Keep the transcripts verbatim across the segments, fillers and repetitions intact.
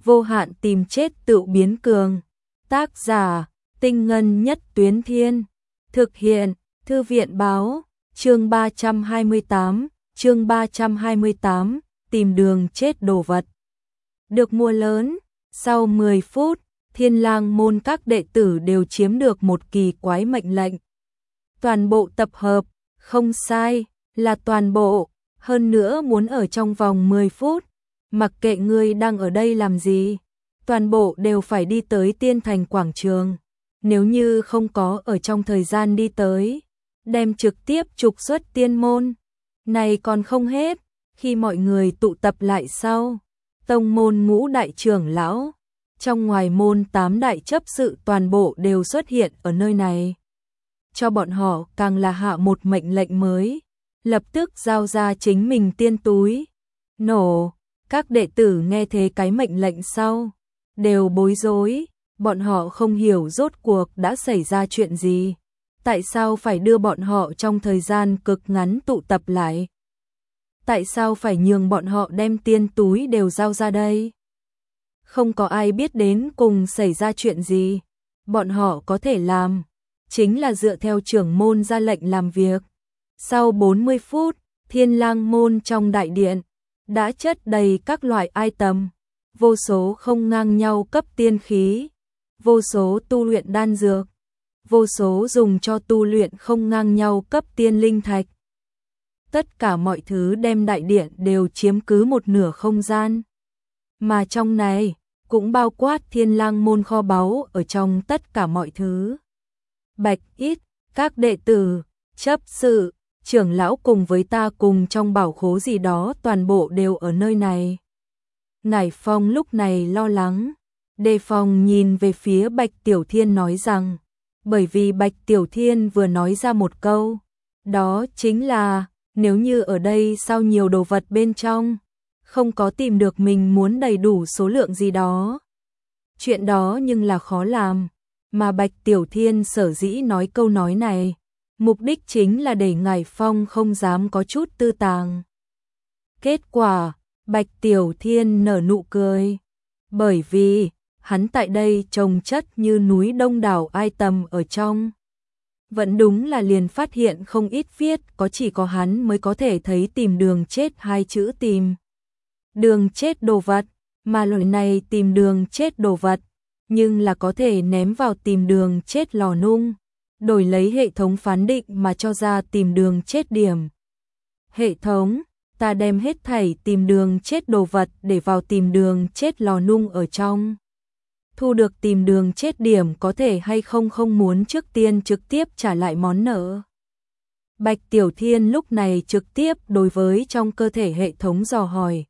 vô hạn tìm chết tự biến cường. Tác giả, Tinh Ngân Nhất Tuyến Thiên. Thực hiện, Thư viện báo, chương ba trăm hai mươi tám, chương ba trăm hai mươi tám, tìm đường chết đồ vật. Được mua lớn, sau mười phút, Thiên Lang môn các đệ tử đều chiếm được một kỳ quái mệnh lệnh. Toàn bộ tập hợp, không sai, là toàn bộ, hơn nữa muốn ở trong vòng mười phút, mặc kệ ngươi đang ở đây làm gì, toàn bộ đều phải đi tới Tiên Thành quảng trường. Nếu như không có ở trong thời gian đi tới, đem trực tiếp trục xuất tiên môn. Này còn không hết, khi mọi người tụ tập lại sau, tông môn ngũ đại trưởng lão, trong ngoài môn tám đại chấp sự toàn bộ đều xuất hiện ở nơi này. Cho bọn họ càng là hạ một mệnh lệnh mới, lập tức giao ra chính mình tiên túi. Nổ, các đệ tử nghe thế cái mệnh lệnh sau, đều bối rối, bọn họ không hiểu rốt cuộc đã xảy ra chuyện gì. Tại sao phải đưa bọn họ trong thời gian cực ngắn tụ tập lại? Tại sao phải nhường bọn họ đem tiên túi đều giao ra đây? Không có ai biết đến cùng xảy ra chuyện gì. Bọn họ có thể làm, chính là dựa theo trưởng môn ra lệnh làm việc. Sau bốn mươi phút, Thiên Lang môn trong đại điện đã chất đầy các loại item, vô số không ngang nhau cấp tiên khí, vô số tu luyện đan dược, vô số dùng cho tu luyện không ngang nhau cấp tiên linh thạch. Tất cả mọi thứ đem đại điện đều chiếm cứ một nửa không gian. Mà trong này, cũng bao quát Thiên Lang môn kho báu ở trong tất cả mọi thứ. Bạch ít, các đệ tử, chấp sự, trưởng lão cùng với ta cùng trong bảo khố gì đó toàn bộ đều ở nơi này. Ngải Phong lúc này lo lắng, đề phòng nhìn về phía Bạch Tiểu Thiên nói rằng, bởi vì Bạch Tiểu Thiên vừa nói ra một câu, đó chính là, nếu như ở đây sao nhiều đồ vật bên trong, không có tìm được mình muốn đầy đủ số lượng gì đó. Chuyện đó nhưng là khó làm, mà Bạch Tiểu Thiên sở dĩ nói câu nói này, mục đích chính là để Ngải Phong không dám có chút tư tàng. Kết quả, Bạch Tiểu Thiên nở nụ cười, bởi vì hắn tại đây trồng chất như núi đông đảo item ở trong. Vẫn đúng là liền phát hiện không ít viết có chỉ có hắn mới có thể thấy tìm đường chết hai chữ tìm. Đường chết đồ vật, mà loại này tìm đường chết đồ vật, nhưng là có thể ném vào tìm đường chết lò nung, đổi lấy hệ thống phán định mà cho ra tìm đường chết điểm. Hệ thống, ta đem hết thảy tìm đường chết đồ vật để vào tìm đường chết lò nung ở trong. Thu được tìm đường chết điểm có thể hay không không muốn trước tiên trực tiếp trả lại món nợ. Bạch Tiểu Thiên lúc này trực tiếp đối với trong cơ thể hệ thống dò hỏi.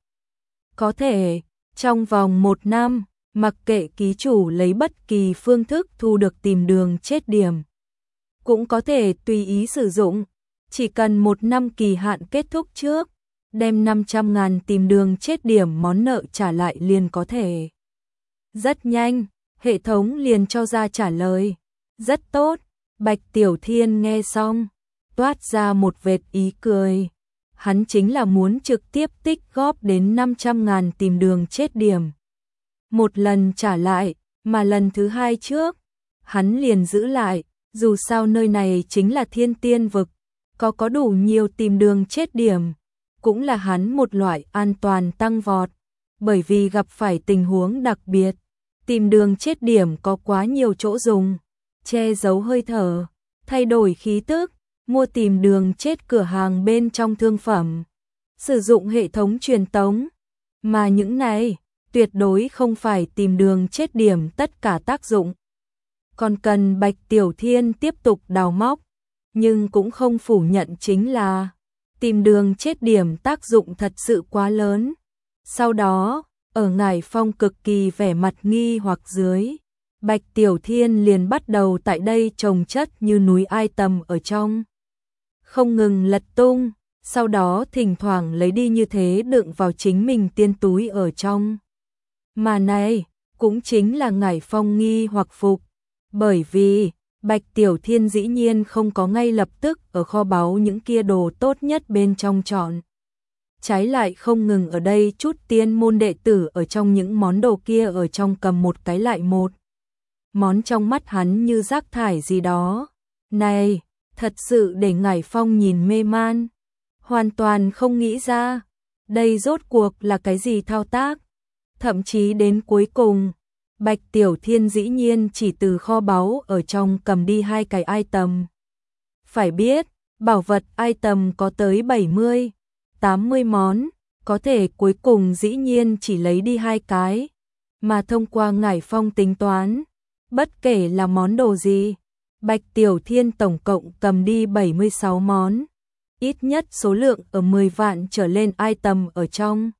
Có thể, trong vòng một năm, mặc kệ ký chủ lấy bất kỳ phương thức thu được tìm đường chết điểm, cũng có thể tùy ý sử dụng, chỉ cần một năm kỳ hạn kết thúc trước, đem năm trăm ngàn tìm đường chết điểm món nợ trả lại liền có thể. Rất nhanh, hệ thống liền cho ra trả lời. Rất tốt, Bạch Tiểu Thiên nghe xong, toát ra một vệt ý cười. Hắn chính là muốn trực tiếp tích góp đến năm trăm ngàn tìm đường chết điểm. Một lần trả lại, mà lần thứ hai trước, hắn liền giữ lại, dù sao nơi này chính là thiên tiên vực, có có đủ nhiều tìm đường chết điểm, cũng là hắn một loại an toàn tăng vọt, bởi vì gặp phải tình huống đặc biệt, tìm đường chết điểm có quá nhiều chỗ dùng, che giấu hơi thở, thay đổi khí tức, mua tìm đường chết cửa hàng bên trong thương phẩm, sử dụng hệ thống truyền tống, mà những này tuyệt đối không phải tìm đường chết điểm tất cả tác dụng. Còn cần Bạch Tiểu Thiên tiếp tục đào móc, nhưng cũng không phủ nhận chính là tìm đường chết điểm tác dụng thật sự quá lớn. Sau đó, ở Ngải Phong cực kỳ vẻ mặt nghi hoặc dưới, Bạch Tiểu Thiên liền bắt đầu tại đây trồng chất như núi item ở trong. Không ngừng lật tung, sau đó thỉnh thoảng lấy đi như thế đựng vào chính mình tiên túi ở trong. Mà này, cũng chính là Ngải Phong nghi hoặc phục, bởi vì Bạch Tiểu Thiên dĩ nhiên không có ngay lập tức ở kho báu những kia đồ tốt nhất bên trong chọn. trái lại không ngừng ở đây, chút tiên môn đệ tử ở trong những món đồ kia ở trong cầm một cái lại một. Món trong mắt hắn như rác thải gì đó. Này, thật sự để Ngải Phong nhìn mê man, hoàn toàn không nghĩ ra, đây rốt cuộc là cái gì thao tác. Thậm chí đến cuối cùng, Bạch Tiểu Thiên dĩ nhiên chỉ từ kho báu ở trong cầm đi hai cái item. Phải biết, bảo vật item có tới bảy mươi, tám mươi món, có thể cuối cùng dĩ nhiên chỉ lấy đi hai cái, mà thông qua Ngải Phong tính toán, bất kể là món đồ gì, Bạch Tiểu Thiên tổng cộng cầm đi bảy mươi sáu món, ít nhất số lượng ở mười vạn trở lên item ở trong.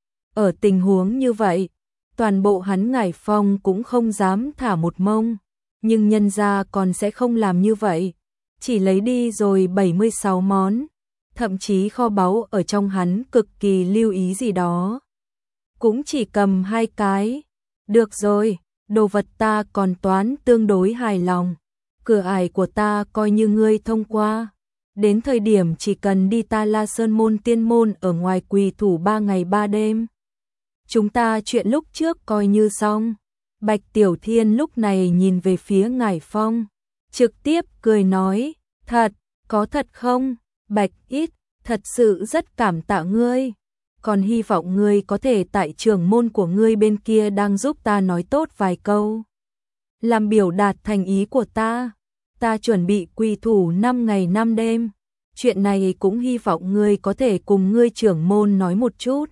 Ở tình huống như vậy, toàn bộ hắn Ngải Phong cũng không dám thả một mông, nhưng nhân gia còn sẽ không làm như vậy, chỉ lấy đi rồi bảy mươi sáu món, thậm chí kho báu ở trong hắn cực kỳ lưu ý gì đó. Cũng chỉ cầm hai cái, được rồi, đồ vật ta còn toán tương đối hài lòng, cửa ải của ta coi như ngươi thông qua. Đến thời điểm chỉ cần đi ta La Sơn môn tiên môn ở ngoài quỳ thủ ba ngày ba đêm. Chúng ta chuyện lúc trước coi như xong. Bạch Tiểu Thiên lúc này nhìn về phía Ngải Phong, trực tiếp cười nói, thật, có thật không? Bạch ít, thật sự rất cảm tạ ngươi. Còn hy vọng ngươi có thể tại trưởng môn của ngươi bên kia đang giúp ta nói tốt vài câu, làm biểu đạt thành ý của ta. Ta chuẩn bị quỳ thủ năm ngày năm đêm, chuyện này cũng hy vọng ngươi có thể cùng ngươi trưởng môn nói một chút.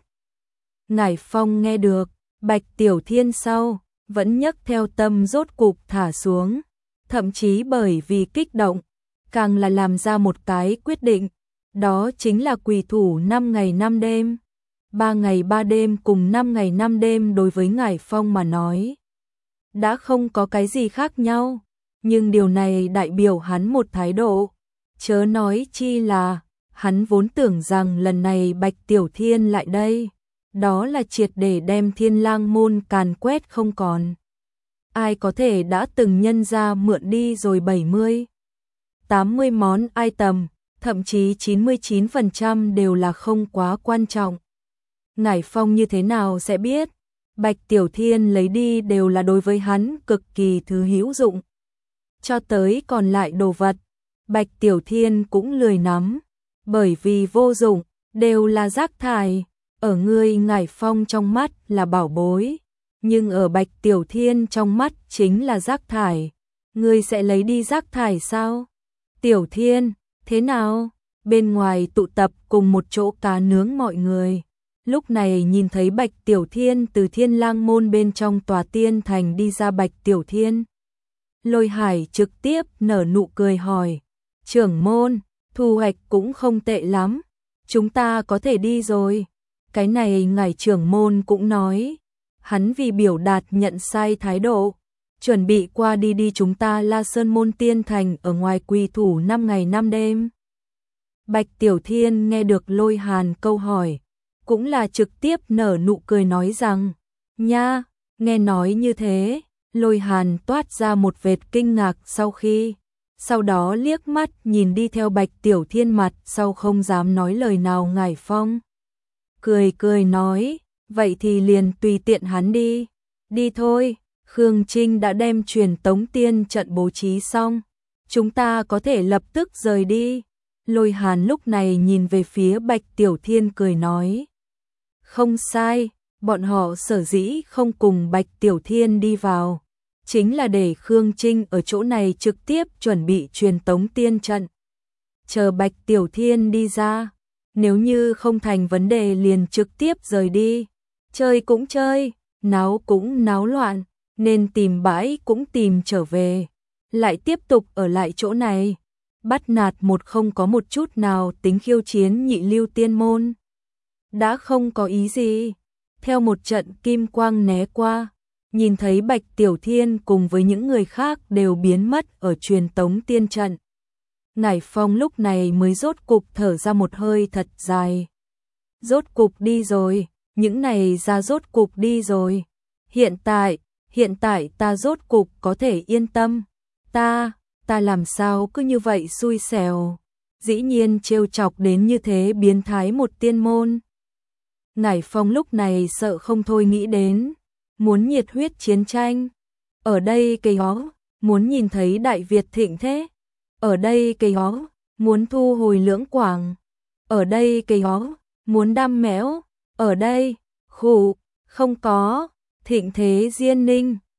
Ngải Phong nghe được, Bạch Tiểu Thiên sau, vẫn nhấc theo tâm rốt cục thả xuống, thậm chí bởi vì kích động, càng là làm ra một cái quyết định, đó chính là quỳ thủ năm ngày năm đêm. ba ngày ba đêm cùng năm ngày năm đêm đối với Ngải Phong mà nói, đã không có cái gì khác nhau. Nhưng điều này đại biểu hắn một thái độ, chớ nói chi là, hắn vốn tưởng rằng lần này Bạch Tiểu Thiên lại đây, đó là triệt để đem Thiên Lang môn càn quét không còn. Ai có thể đã từng nhân ra mượn đi rồi bảy mươi, tám mươi món item, thậm chí chín mươi chín phần trăm đều là không quá quan trọng. Ngải Phong như thế nào sẽ biết, Bạch Tiểu Thiên lấy đi đều là đối với hắn cực kỳ thứ hữu dụng. Cho tới còn lại đồ vật, Bạch Tiểu Thiên cũng lười nắm, bởi vì vô dụng, đều là rác thải. Ở ngươi Ngải Phong trong mắt là bảo bối, nhưng ở Bạch Tiểu Thiên trong mắt chính là rác thải. Ngươi sẽ lấy đi rác thải sao? Tiểu Thiên, thế nào? Bên ngoài tụ tập cùng một chỗ cá nướng mọi người. Lúc này nhìn thấy Bạch Tiểu Thiên từ Thiên Lang môn bên trong tòa tiên thành đi ra. Bạch Tiểu Thiên, Lôi Hải trực tiếp nở nụ cười hỏi, trưởng môn, thu hoạch cũng không tệ lắm, chúng ta có thể đi rồi. Cái này ngài trưởng môn cũng nói, hắn vì biểu đạt nhận sai thái độ, chuẩn bị qua đi đi chúng ta La Sơn môn tiên thành ở ngoài quỳ thủ năm ngày năm đêm. Bạch Tiểu Thiên nghe được Lôi Hàn câu hỏi, cũng là trực tiếp nở nụ cười nói rằng, nha, nghe nói như thế. Lôi Hàn toát ra một vệt kinh ngạc sau khi, sau đó liếc mắt nhìn đi theo Bạch Tiểu Thiên mặt sau không dám nói lời nào. Ngải Phong cười cười nói, vậy thì liền tùy tiện hắn đi, đi thôi, Khương Trinh đã đem truyền tống tiên trận bố trí xong, chúng ta có thể lập tức rời đi. Lôi Hàn lúc này nhìn về phía Bạch Tiểu Thiên cười nói, không sai, bọn họ sở dĩ không cùng Bạch Tiểu Thiên đi vào, chính là để Khương Trinh ở chỗ này trực tiếp chuẩn bị truyền tống tiên trận. Chờ Bạch Tiểu Thiên đi ra, nếu như không thành vấn đề liền trực tiếp rời đi. Chơi cũng chơi, náo cũng náo loạn, nên tìm bãi cũng tìm trở về. Lại tiếp tục ở lại chỗ này, bắt nạt một không có một chút nào tính khiêu chiến nhị lưu tiên môn. Đã không có ý gì, theo một trận kim quang né qua, nhìn thấy Bạch Tiểu Thiên cùng với những người khác đều biến mất ở truyền tống tiên trận. Ngải Phong lúc này mới rốt cục thở ra một hơi thật dài. Rốt cục đi rồi, những này ra rốt cục đi rồi. Hiện tại, hiện tại ta rốt cục có thể yên tâm. Ta, ta làm sao cứ như vậy xui xẻo. Dĩ nhiên trêu chọc đến như thế biến thái một tiên môn. Ngải Phong lúc này sợ không thôi nghĩ đến, muốn nhiệt huyết chiến tranh. Ở đây cây ó, muốn nhìn thấy Đại Việt thịnh thế. Ở đây cây ó, muốn thu hồi Lưỡng Quảng. Ở đây cây ó, muốn đam mẽo. Ở đây, khụ, không có, thịnh thế Diên Ninh.